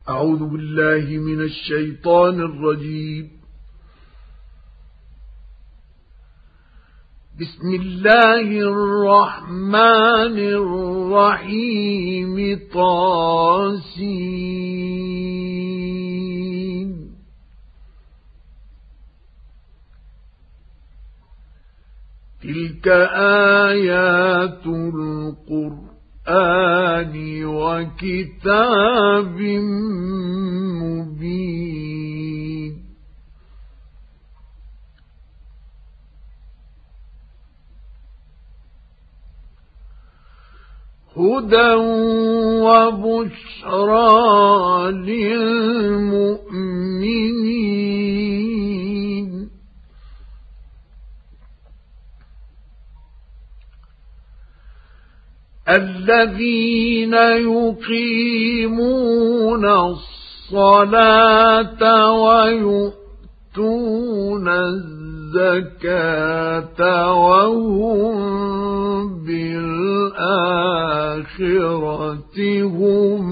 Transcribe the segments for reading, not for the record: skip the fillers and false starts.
أعوذ بالله من الشيطان الرجيم. بسم الله الرحمن الرحيم. طاسين. تلك آيات القرآن وكتاب مبين. هدى وبشرى للمؤمنين. الذين يقيمون الصلاة ويؤتون الزكاة وهم بالآخرة هم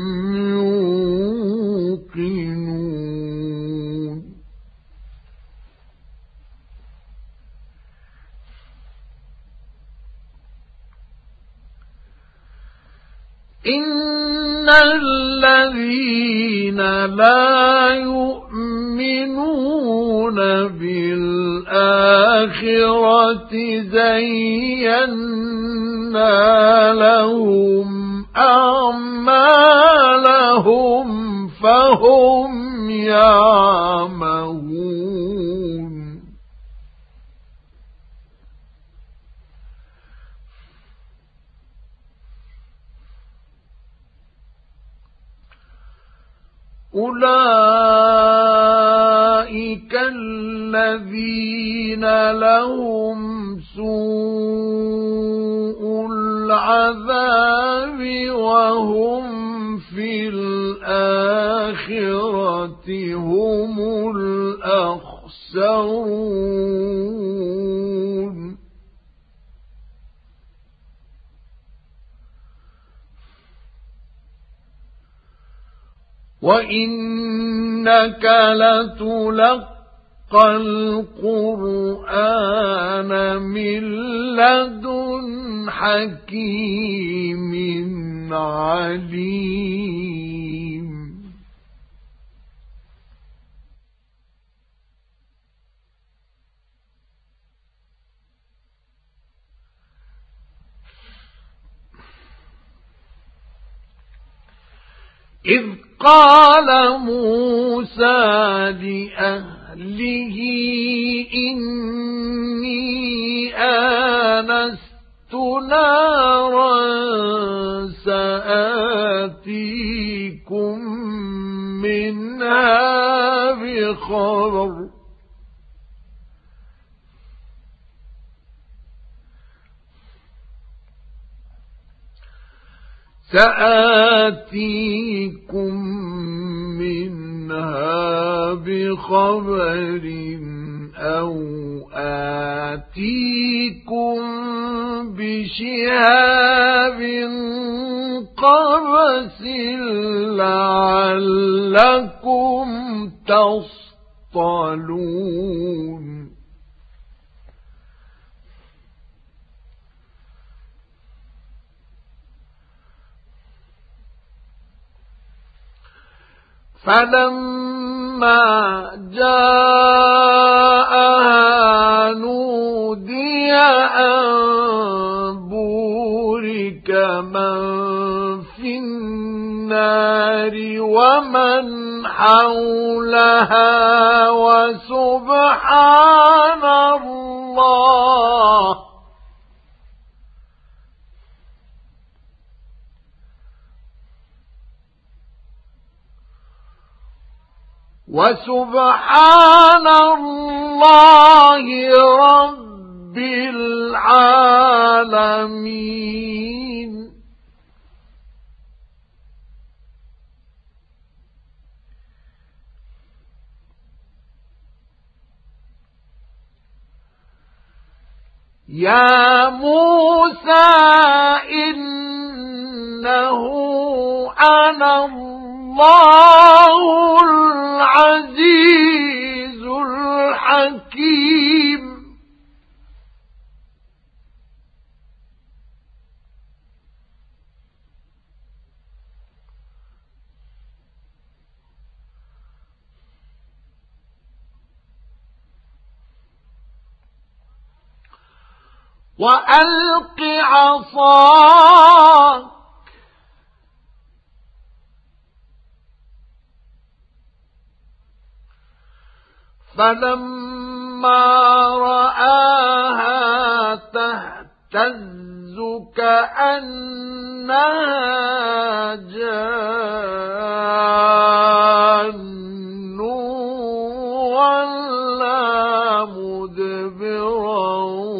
يوقنون. إن الذين لا يؤمنون بالآخرة زينا لهم أعمالهم فهم يعمهون. أولئك الذين لهم سوء العذاب وهم في الآخرة هم الأخسرون. وإنك لتلقى القرآن من لدن حكيم عليم. إذ قال موسى لأهله إني آنست نارا سآتيكم منها بخبر أو آتيكم بشهاب قبس لعلكم تصطلون. فلما جاءها نودي أن بورك من في النار ومن حولها وسبحان الله رب العالمين. يا موسى إنه أنا الله الله العزيز الحكيم. وألق عصاك فلما رآها تهتز كأنها جان ولا مدبرا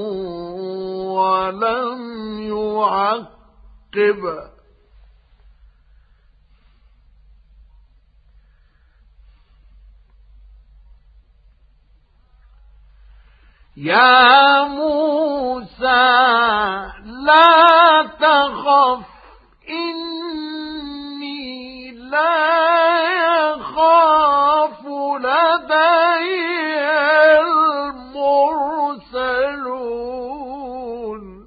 ولم يعقب. يا موسى لا تخف إني لا يخاف لدي المرسلون.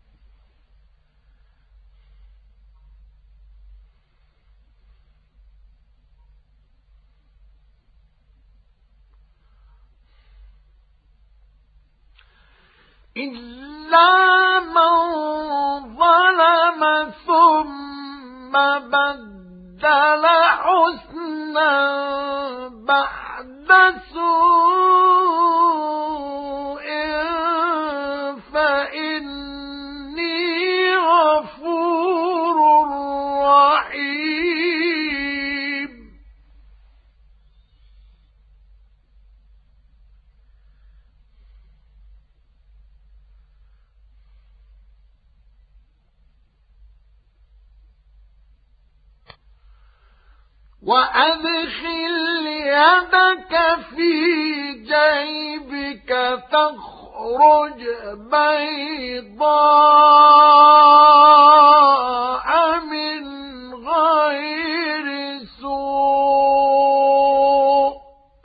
إلا من ظلم ثم بدل حسنا بعد سوء فإني غفور رحيم. وأدخل يدك في جيبك تخرج بيضاء من غير سوء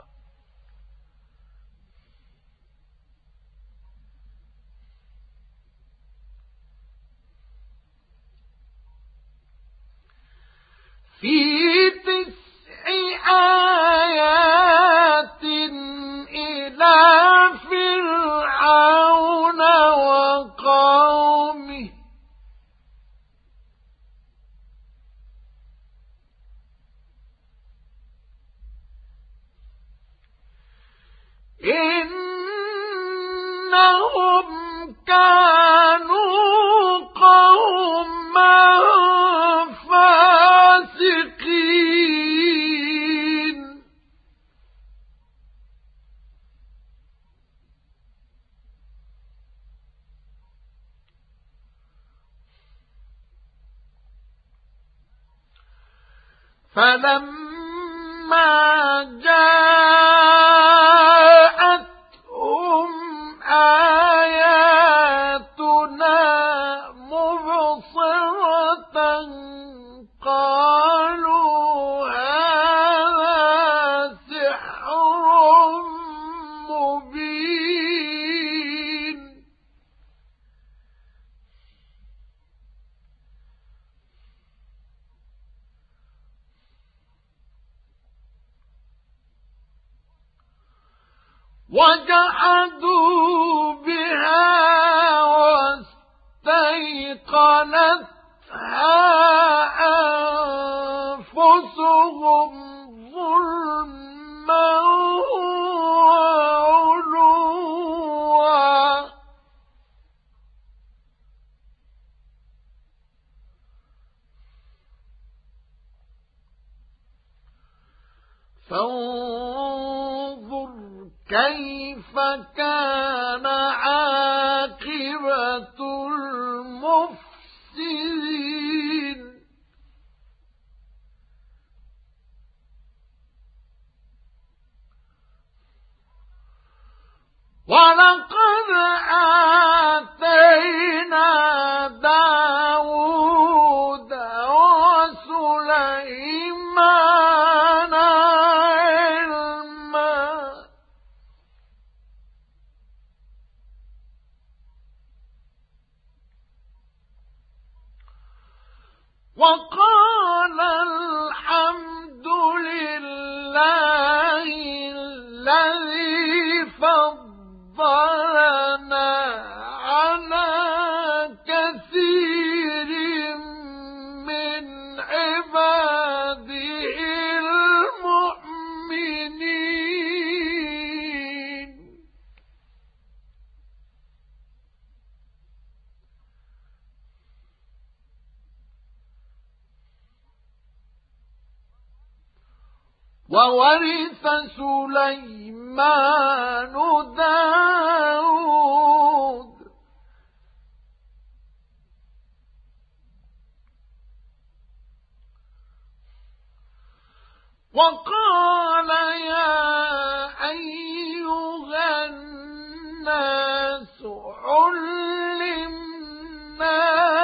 في 9 آيات إلى فرعون وقومه إنهم كانوا قوما فاسقين. فلما جاءتهم آياتنا مبصرة قالوا هذا سحر مبين. وجحدوا بها واستيقنتها أنفسهم ظلما وعلوا فانظر كيف كان عاقبة المفسدين. ولقد آتينا داود وسليمان وقال الحمد لله الذي فضلنا على كثير من عباده المؤمنين. وورث سليمان داود وقال يا أيها الناس علمنا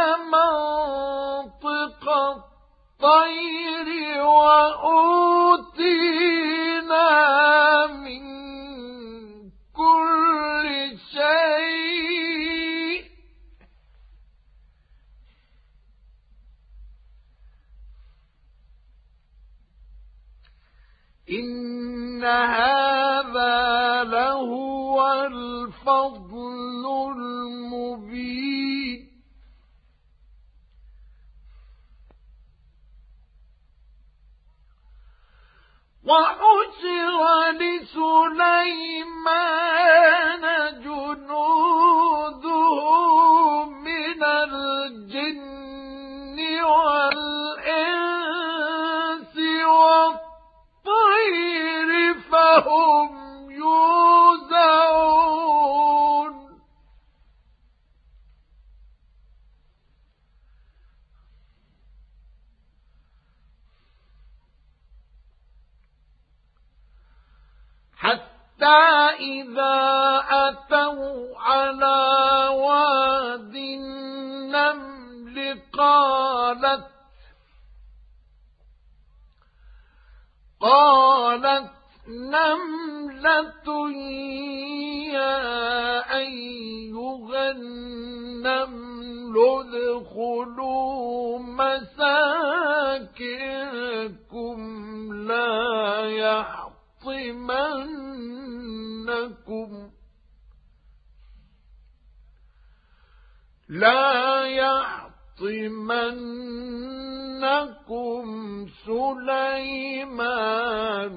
منطق الطير وأوتينا من كل شيء إن هذا لهو الفضل المبين. وحشر لسليمان جنوده من الجن والإنس والطير فهم يوزعون. حتى إذا أتوا على واد النمل قالت نملة يا أيها النمل ادخلوا مساكنكم لا يحطمنكم سليمان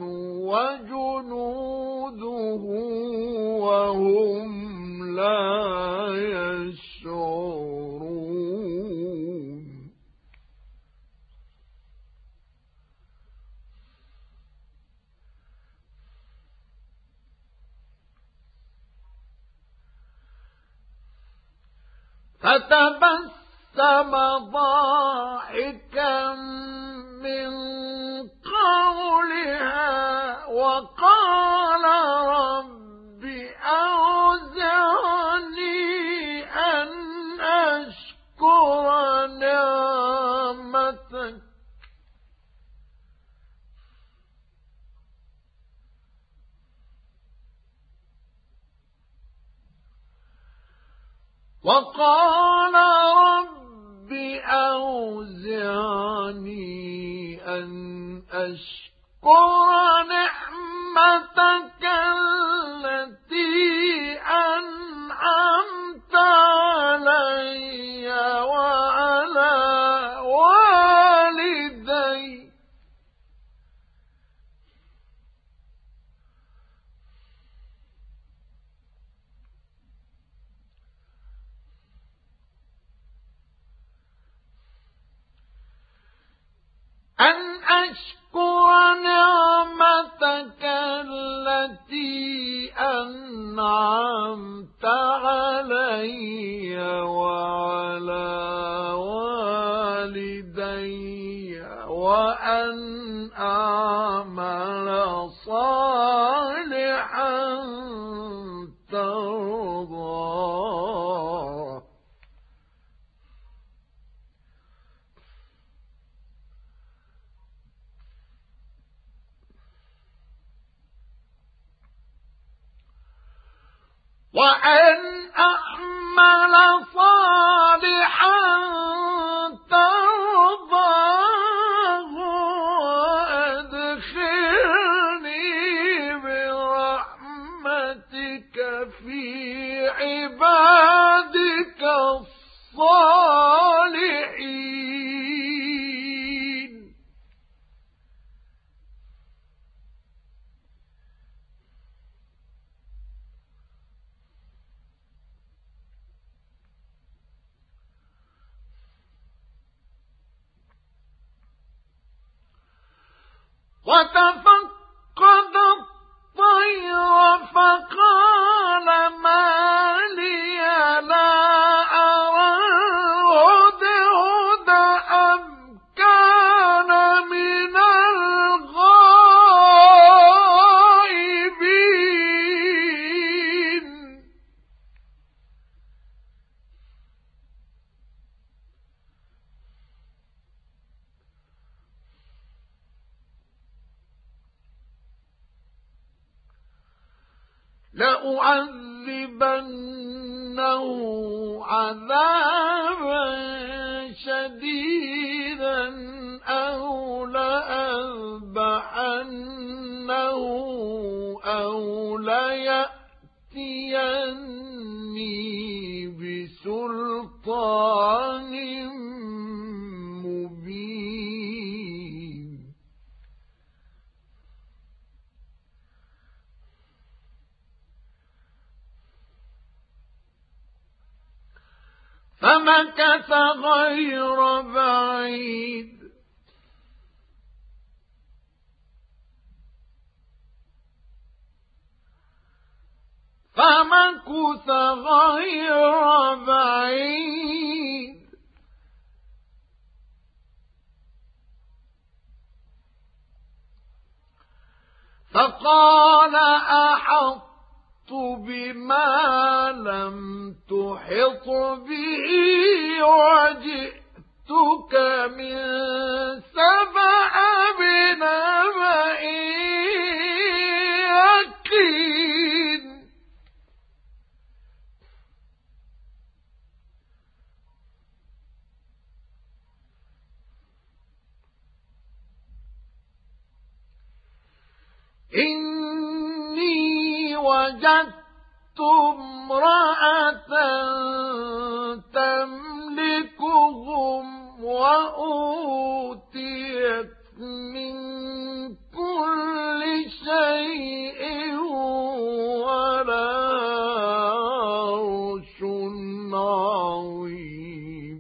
وجنوده وهم لا يشعرون. فتبسم ضاحكا من قولها وقال رب أوزعني أن أشكر نعمتك وقال رب أوزعني أن أشكر نعمتك التي أنعمت علي وعلى والدي أن أشكر نعمتك التي أنعمت علي وعلى والدي وأن أعمل صالحا ترضاه. وأن أعمل صالحا ترضاه في عبادك الصالحين. وتفقد الطير فقال ما لي لا أرى الهدهد أم كان من الغائبين. لأعذبنه عذابا شديدا أو لأذبحنه أو ليأتيني بسلطان مبين. فمكث غير بعيد فقال أحطت بما لم تحط به وجئتك من سبأ بنبأ يقين. إني وجدت امرأة تملكهم وأوتيت من كل شيء ولها عرش عظيم.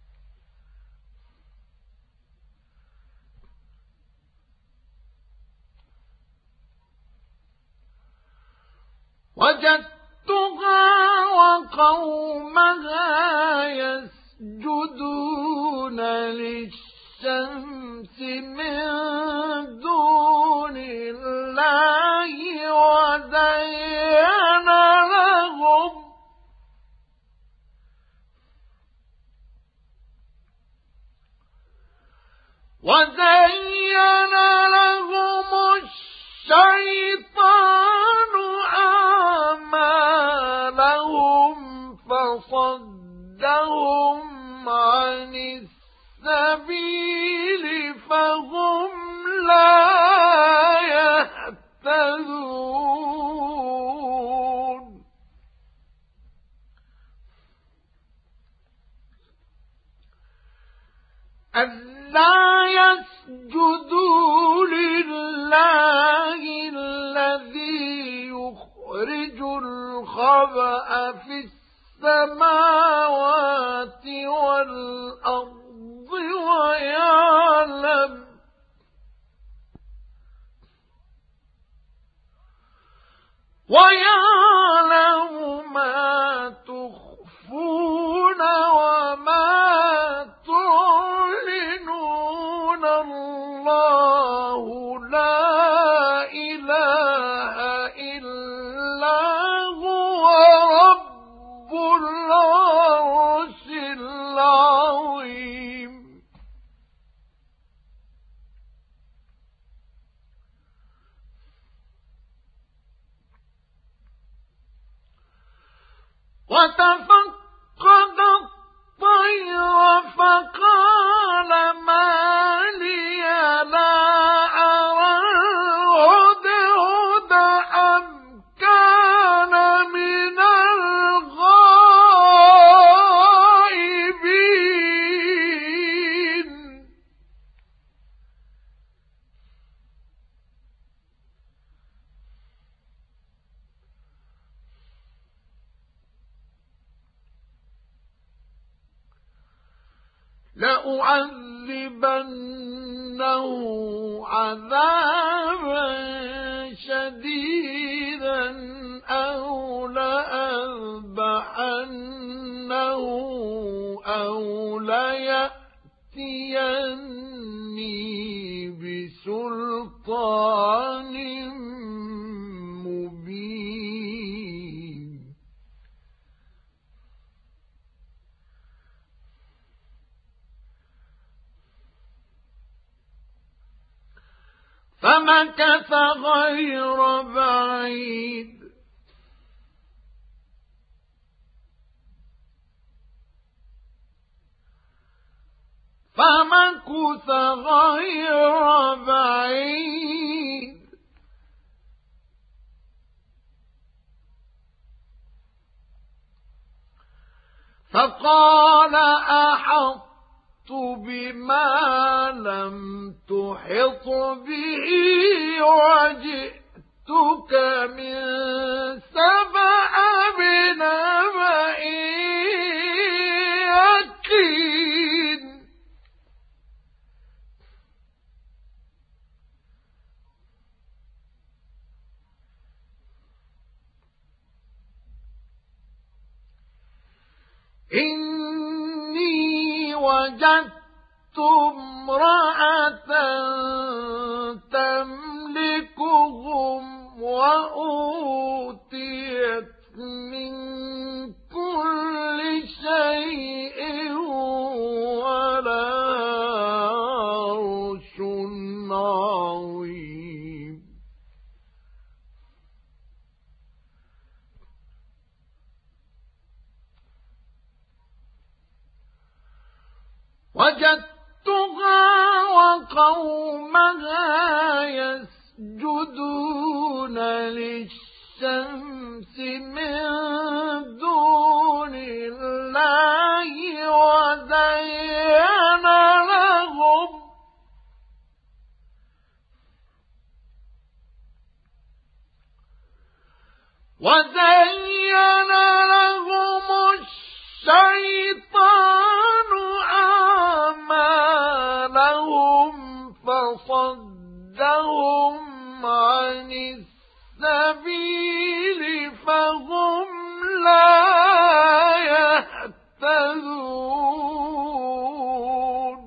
وجدتها وقومها يسجدون للشمس من دون الله وزين لهم الشيطان أعمالهم فصدهم عن السبيل فهم لا يهتدون. ألا يسجدوا لله الذي يخرج الخبأ في السماوات والأرض ويعلم ما تخفون وما تعلنون. الله لا إله إلا هو رب العرش العظيم. وتفقد الطير فقال ما لي لا أرى الهدهد أم كان من لأعذبنه عذابا شديدا أو لأذبحنه أو ليأتيني بسلطان مبين. فمكث غير بعيد فقال أحطت بما لم تحط به وجئتك من سبأ بنبأ يقين. إني وجدت امرأة تملكهم وأوتيت من كل شيء ولها عرش عظيم. وجدتها وقومها يسجدون للشمس من دون الله وزين لهم الشيطان أعمالهم فصدهم عن السبيل فهم لا يهتدون.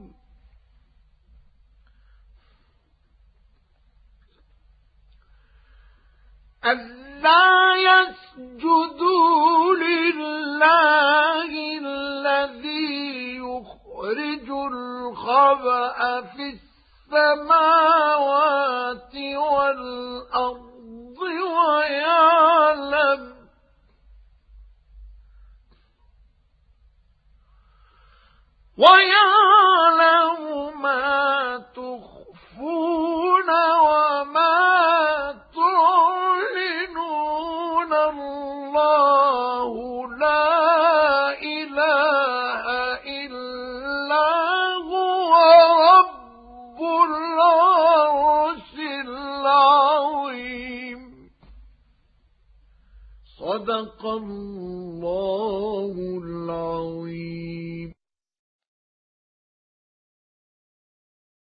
ألا يسجدوا لله الذي يخرج الخبأ في السماوات والأرض ويعلم ما تخفون وما تعلنون. الله لا إله إلا هو رب العرش العظيم. صدق الله العظيم.